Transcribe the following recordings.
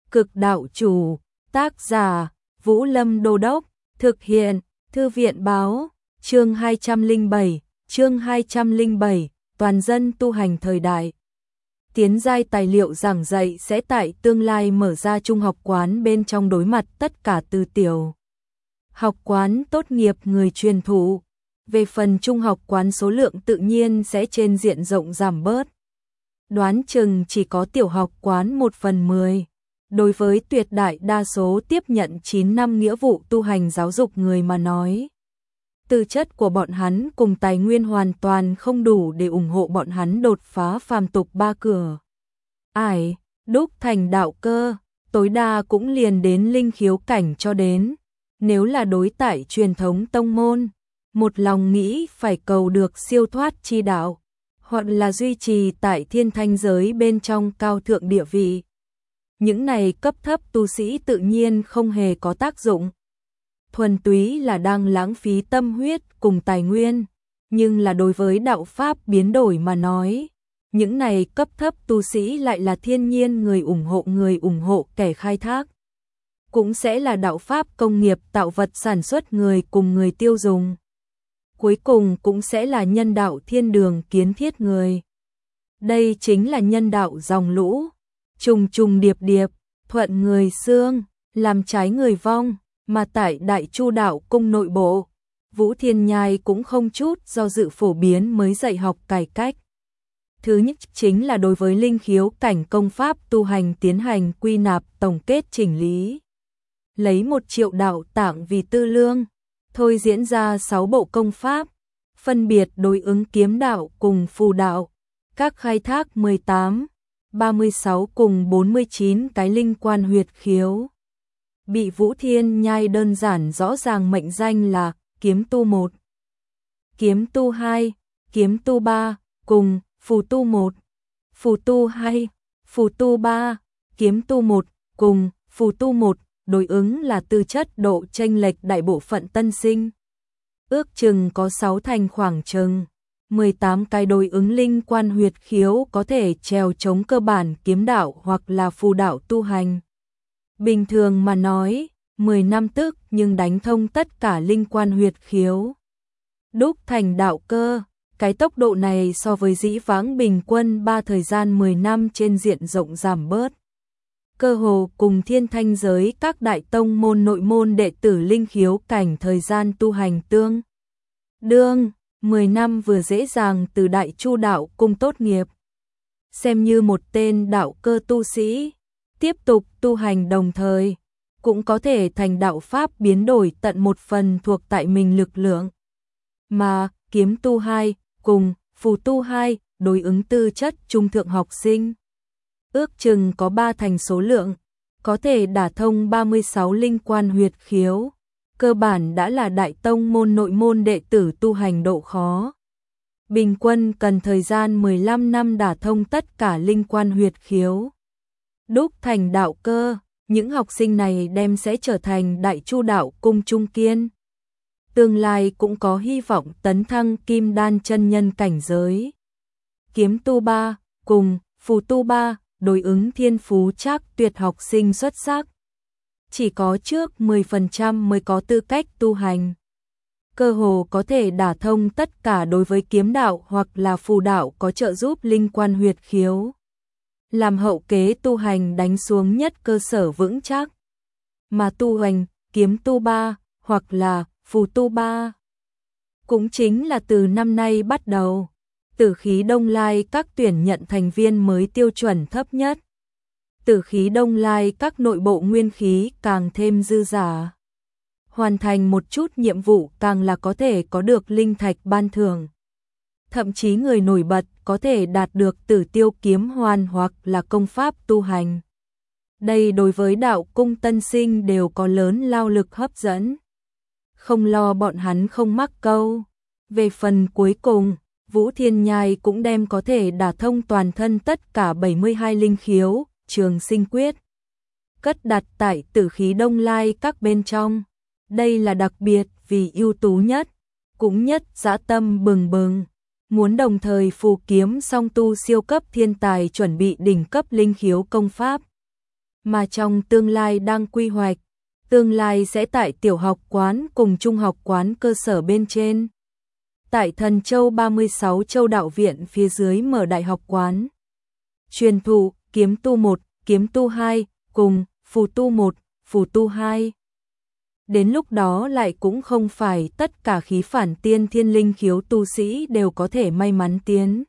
Cực đạo chủ, tác giả, Vũ Lâm Đô Đốc, thực hiện, Thư viện báo, chương 207, toàn dân tu hành thời đại. Tiến giai tài liệu giảng dạy sẽ tại tương lai mở ra trung học quán bên trong đối mặt tất cả từ tiểu học quán tốt nghiệp người truyền thụ. Về phần trung học quán số lượng tự nhiên sẽ trên diện rộng giảm bớt. Đoán chừng chỉ có tiểu học quán 1/10. Đối với tuyệt đại đa số tiếp nhận 9 năm nghĩa vụ tu hành giáo dục người mà nói, tư chất của bọn hắn cùng tài nguyên hoàn toàn không đủ để ủng hộ bọn hắn đột phá phàm tục 3 cửa ải, đúc thành đạo cơ, tối đa cũng liền đến linh khiếu cảnh cho đến. Nếu là đối tại truyền thống tông môn, một lòng nghĩ phải cầu được siêu thoát chi đạo, hoặc là duy trì tại thiên thanh giới bên trong cao thượng địa vị. Những này cấp thấp tu sĩ tự nhiên không hề có tác dụng. Thuần túy là đang lãng phí tâm huyết cùng tài nguyên, nhưng là đối với đạo pháp biến đổi mà nói, những này cấp thấp tu sĩ lại là thiên nhiên người ủng hộ kẻ khai thác. Cũng sẽ là đạo pháp công nghiệp tạo vật sản xuất người cùng người tiêu dùng. Cuối cùng cũng sẽ là nhân đạo thiên đường kiến thiết người. Đây chính là nhân đạo dòng lũ, trùng trùng điệp điệp, thuận người xương, làm trái người vong, mà tại Đại Chu đạo cung nội bộ, Vũ Thiên Nhai cũng không chút do dự phổ biến mới dạy học cải cách. Thứ nhất chính là đối với linh khiếu cảnh công pháp tu hành tiến hành quy nạp tổng kết chỉnh lý. Lấy 1 triệu đạo tạng vì tư lương, thôi diễn ra 6 bộ công pháp, phân biệt đối ứng kiếm đạo cùng phù đạo, các khai thác 18, 36 cùng 49 cái linh quan huyệt khiếu. Bị Vũ Thiên Nhai đơn giản rõ ràng mệnh danh là kiếm tu 1, kiếm tu 2, kiếm tu 3, cùng phù tu 1, phù tu 2, phù tu 3, kiếm tu 1, cùng phù tu 1, đối ứng là tư chất độ chênh lệch đại bộ phận tân sinh. Ước chừng có 6 thành khoảng chừng 18 cái đối ứng linh quan huyệt khiếu có thể trèo chống cơ bản kiếm đạo hoặc là phù đạo tu hành. Bình thường mà nói, 10 năm tức nhưng đánh thông tất cả linh quan huyệt khiếu, đúc thành đạo cơ. Cái tốc độ này so với dĩ vãng bình quân 3 thời gian 10 năm trên diện rộng giảm bớt. Cơ hồ cùng thiên thanh giới các đại tông môn nội môn đệ tử linh khiếu cảnh thời gian tu hành tương đương, 10 năm vừa dễ dàng từ Đại Chu đạo cung tốt nghiệp. Xem như một tên đạo cơ tu sĩ, tiếp tục tu hành đồng thời, cũng có thể thành đạo pháp biến đổi tận một phần thuộc tại mình lực lượng. Mà kiếm tu 2 cùng phù tu 2 đối ứng tư chất trung thượng học sinh. Ước chừng có 3 thành số lượng, có thể đả thông 36 linh quan huyệt khiếu, cơ bản đã là đại tông môn nội môn đệ tử tu hành độ khó. Bình quân cần thời gian 15 năm đả thông tất cả linh quan huyệt khiếu, đúc thành đạo cơ, những học sinh này đem sẽ trở thành Đại Chu đạo cung trung kiên. Tương lai cũng có hy vọng tấn thăng kim đan chân nhân cảnh giới. Kiếm tu 3 cùng phù tu 3 đối ứng thiên phú chắc tuyệt học sinh xuất sắc. Chỉ có trước 10% mới có tư cách tu hành. Cơ hồ có thể đả thông tất cả đối với kiếm đạo hoặc là phù đạo có trợ giúp linh quan huyệt khiếu. Làm hậu kế tu hành đánh xuống nhất cơ sở vững chắc. Mà tu hành kiếm tu 3 hoặc là phù tu 3 cũng chính là từ năm nay bắt đầu. Tử khí Đông Lai các tuyển nhận thành viên mới tiêu chuẩn thấp nhất. Tử khí Đông Lai các nội bộ nguyên khí càng thêm dư giả. Hoàn thành một chút nhiệm vụ càng là có thể có được linh thạch ban thưởng. Thậm chí người nổi bật có thể đạt được Tử Tiêu kiếm hoàn hoặc là công pháp tu hành. Đây đối với đạo cung tân sinh đều có lớn lao lực hấp dẫn. Không lo bọn hắn không mắc câu. Về phần cuối cùng, Vũ Thiên Nhai cũng đem có thể đả thông toàn thân tất cả 72 linh khiếu, trường sinh quyết. Cất đặt tại tử khí Đông Lai các bên trong. Đây là đặc biệt vì ưu tú nhất, cũng nhất dã tâm bừng bừng. Muốn đồng thời phù kiếm song tu siêu cấp thiên tài chuẩn bị đỉnh cấp linh khiếu công pháp. mà trong tương lai đang quy hoạch, tương lai sẽ tại tiểu học quán cùng trung học quán cơ sở bên trên. Tại Thần Châu 36 Châu Đạo Viện phía dưới mở đại học quán. Truyền thụ kiếm tu 1, kiếm tu 2, cùng phù tu 1, phù tu 2. Đến lúc đó lại cũng không phải tất cả khí phản tiên thiên linh khiếu tu sĩ đều có thể may mắn tiến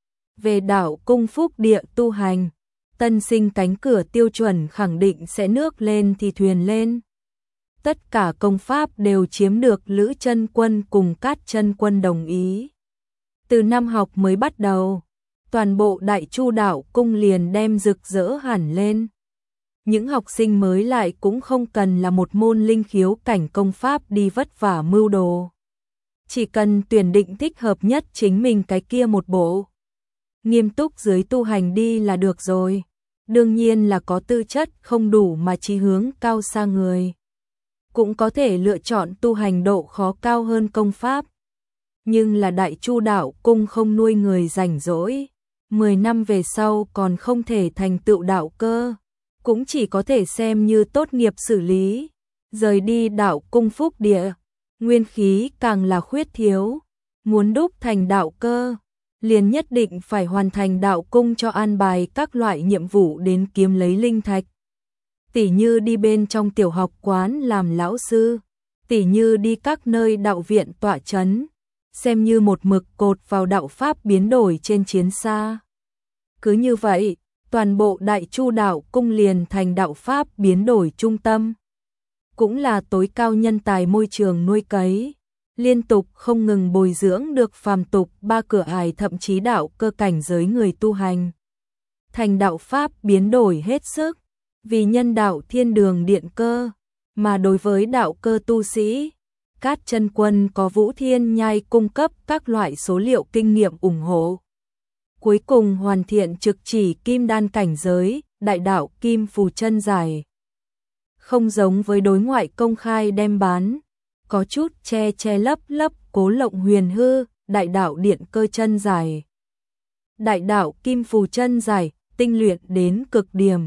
về đạo cung phúc địa tu hành. Tân sinh cánh cửa tiêu chuẩn khẳng định sẽ nước lên thì thuyền lên. Tất cả công pháp đều chiếm được Lữ Chân Quân cùng Cát Chân Quân đồng ý. Từ năm học mới bắt đầu, toàn bộ Đại Chu đạo cung liền đem rực rỡ hẳn lên. Những học sinh mới lại cũng không cần là một môn linh khiếu cảnh công pháp đi vất vả mưu đồ. Chỉ cần tuyển định thích hợp nhất chính mình cái kia một bộ. Nghiêm túc dưới tu hành đi là được rồi. Đương nhiên là có tư chất không đủ mà chí hướng cao xa người. Cũng có thể lựa chọn tu hành độ khó cao hơn công pháp. Nhưng là Đại Chu đạo cung không nuôi người rảnh rỗi. 10 năm về sau còn không thể thành tựu đạo cơ. Cũng chỉ có thể xem như tốt nghiệp xử lý. Rời đi đạo cung phúc địa. Nguyên khí càng là khuyết thiếu. Muốn đúc thành đạo cơ, liền nhất định phải hoàn thành đạo cung cho an bài các loại nhiệm vụ đến kiếm lấy linh thạch. Tỉ như đi bên trong tiểu học quán làm lão sư, tỉ như đi các nơi đạo viện tọa chấn, xem như một mực cột vào đạo pháp biến đổi trên chiến xa. Cứ như vậy, toàn bộ Đại Chu đạo cung liền thành đạo pháp biến đổi trung tâm, cũng là tối cao nhân tài môi trường nuôi cấy, liên tục không ngừng bồi dưỡng được phàm tục 3 cửa ải thậm chí đạo cơ cảnh giới người tu hành. Thành đạo pháp biến đổi hết sức, vì nhân đạo thiên đường điện cơ, mà đối với đạo cơ tu sĩ, Cát Chân Quân có Vũ Thiên Nhai cung cấp các loại số liệu kinh nghiệm ủng hộ. Cuối cùng hoàn thiện trực chỉ kim đan cảnh giới, đại đạo kim phù chân giải. Không giống với đối ngoại công khai đem bán, có chút che lấp cố lộng huyền hư, đại đạo điện cơ chân giải. Đại đạo kim phù chân giải, tinh luyện đến cực điểm.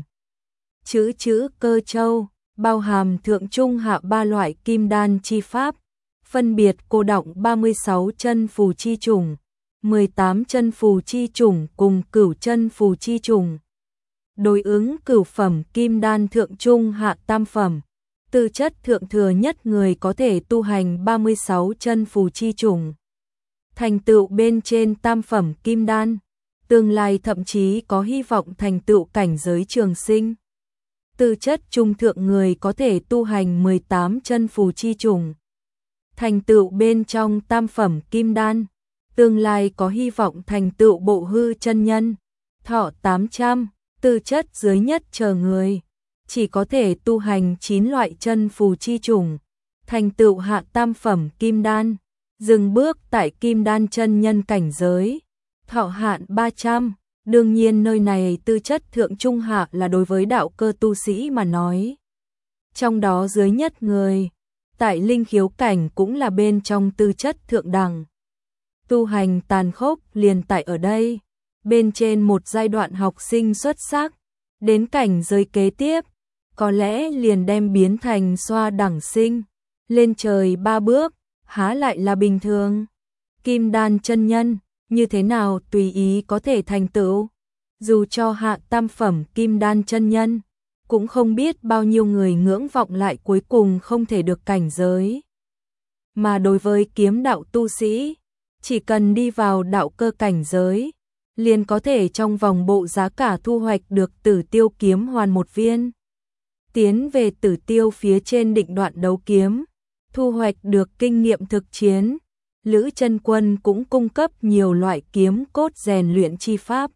Chữ cơ châu, bao hàm thượng trung hạ 3 loại kim đan chi pháp, phân biệt cô đọng 36 chân phù chi chủng, 18 chân phù chi chủng cùng cửu chân phù chi chủng. Đối ứng cửu phẩm kim đan thượng trung hạ tam phẩm, tư chất thượng thừa nhất người có thể tu hành 36 chân phù chi chủng. Thành tựu bên trên tam phẩm kim đan, tương lai thậm chí có hy vọng thành tựu cảnh giới trường sinh. Tư chất trung thượng người có thể tu hành 18 chân phù chi chủng. Thành tựu bên trong tam phẩm kim đan, tương lai có hy vọng thành tựu bộ hư chân nhân, thọ 800, tư chất dưới nhất chờ người, chỉ có thể tu hành 9 loại chân phù chi chủng, thành tựu hạ tam phẩm kim đan, dừng bước tại kim đan chân nhân cảnh giới, thọ hạn 300. Đương nhiên nơi này tư chất thượng trung hạ là đối với đạo cơ tu sĩ mà nói. Trong đó dưới nhất người, tại linh khiếu cảnh cũng là bên trong tư chất thượng đẳng. Tu hành tàn khốc liền tại ở đây, bên trên một giai đoạn học sinh xuất sắc, đến cảnh giới kế tiếp, có lẽ liền đem biến thành xoa đẳng sinh, lên trời 3 bước, há lại là bình thường. Kim đan chân nhân, như thế nào tùy ý có thể thành tựu, dù cho hạ tam phẩm kim đan chân nhân, cũng không biết bao nhiêu người ngưỡng vọng lại cuối cùng không thể được cảnh giới. Mà đối với kiếm đạo tu sĩ, chỉ cần đi vào đạo cơ cảnh giới, liền có thể trong vòng bộ giá cả thu hoạch được Tử Tiêu kiếm hoàn một viên. Tiến về Tử Tiêu phía trên định đoạn đấu kiếm, thu hoạch được kinh nghiệm thực chiến. Lữ Chân Quân cũng cung cấp nhiều loại kiếm cốt rèn luyện chi pháp,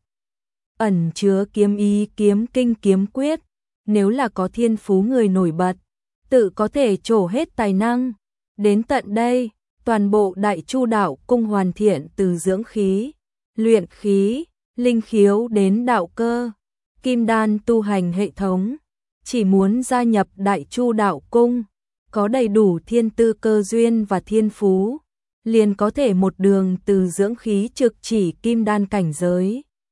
ẩn chứa kiếm ý, kiếm kinh, kiếm quyết. Nếu là có thiên phú người nổi bật, tự có thể trổ hết tài năng. Đến tận đây, toàn bộ Đại Chu đạo cung hoàn thiện từ dưỡng khí, luyện khí, linh khiếu đến đạo cơ, kim đan tu hành hệ thống. Chỉ muốn gia nhập Đại Chu đạo cung, có đầy đủ thiên tư cơ duyên và thiên phú, liền có thể một đường từ dưỡng khí trực chỉ kim đan cảnh giới.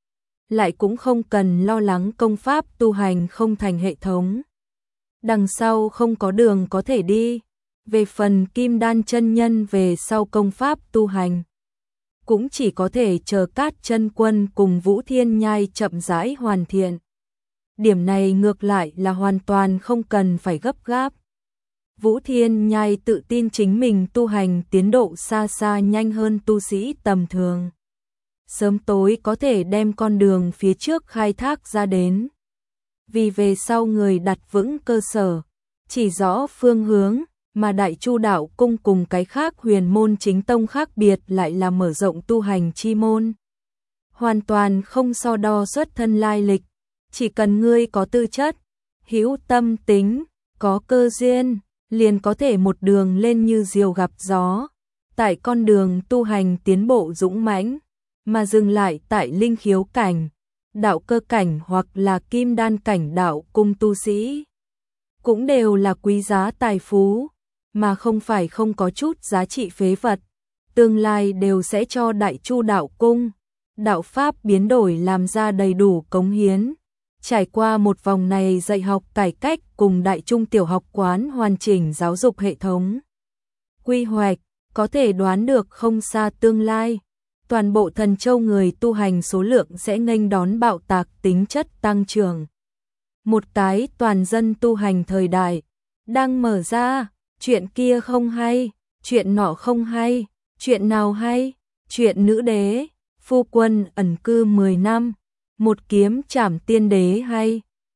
lại cũng không cần lo lắng công pháp tu hành không thành hệ thống. Đằng sau không có đường có thể đi. Về phần Kim Đan chân nhân về sau công pháp tu hành, cũng chỉ có thể chờ Cát Chân Quân cùng Vũ Thiên Nhai chậm rãi hoàn thiện. Điểm này ngược lại là hoàn toàn không cần phải gấp gáp. Vũ Thiên Nhai tự tin chính mình tu hành tiến độ xa xa nhanh hơn tu sĩ tầm thường. Sớm tối có thể đem con đường phía trước khai thác ra đến. Vì về sau người đặt vững cơ sở, chỉ rõ phương hướng, mà Đại Chu Đạo Cung cùng cái khác huyền môn chính tông khác biệt lại là mở rộng tu hành chi môn. Hoàn toàn không so đo xuất thân lai lịch, chỉ cần ngươi có tư chất, hữu tâm tính, có cơ duyên, liền có thể một đường lên như diều gặp gió, tại con đường tu hành tiến bộ dũng mãnh, mà dừng lại tại linh khiếu cảnh, đạo cơ cảnh hoặc là kim đan cảnh đạo cung tu sĩ. Cũng đều là quý giá tài phú, mà không phải không có chút giá trị phế vật, tương lai đều sẽ cho Đại Chu Đạo Cung, đạo pháp biến đổi làm ra đầy đủ cống hiến. Trải qua một vòng này dạy học cải cách cùng Đại Trung tiểu học quán hoàn chỉnh giáo dục hệ thống. Quy hoạch, có thể đoán được không xa tương lai, toàn bộ Thần Châu người tu hành số lượng sẽ nghênh đón bạo tạc tính chất tăng trưởng. Một cái toàn dân tu hành thời đại, đang mở ra, chuyện kia không hay, chuyện nọ không hay, chuyện nào hay, chuyện nữ đế, phu quân ẩn cư 10 năm, một kiếm trảm tiên đế hay.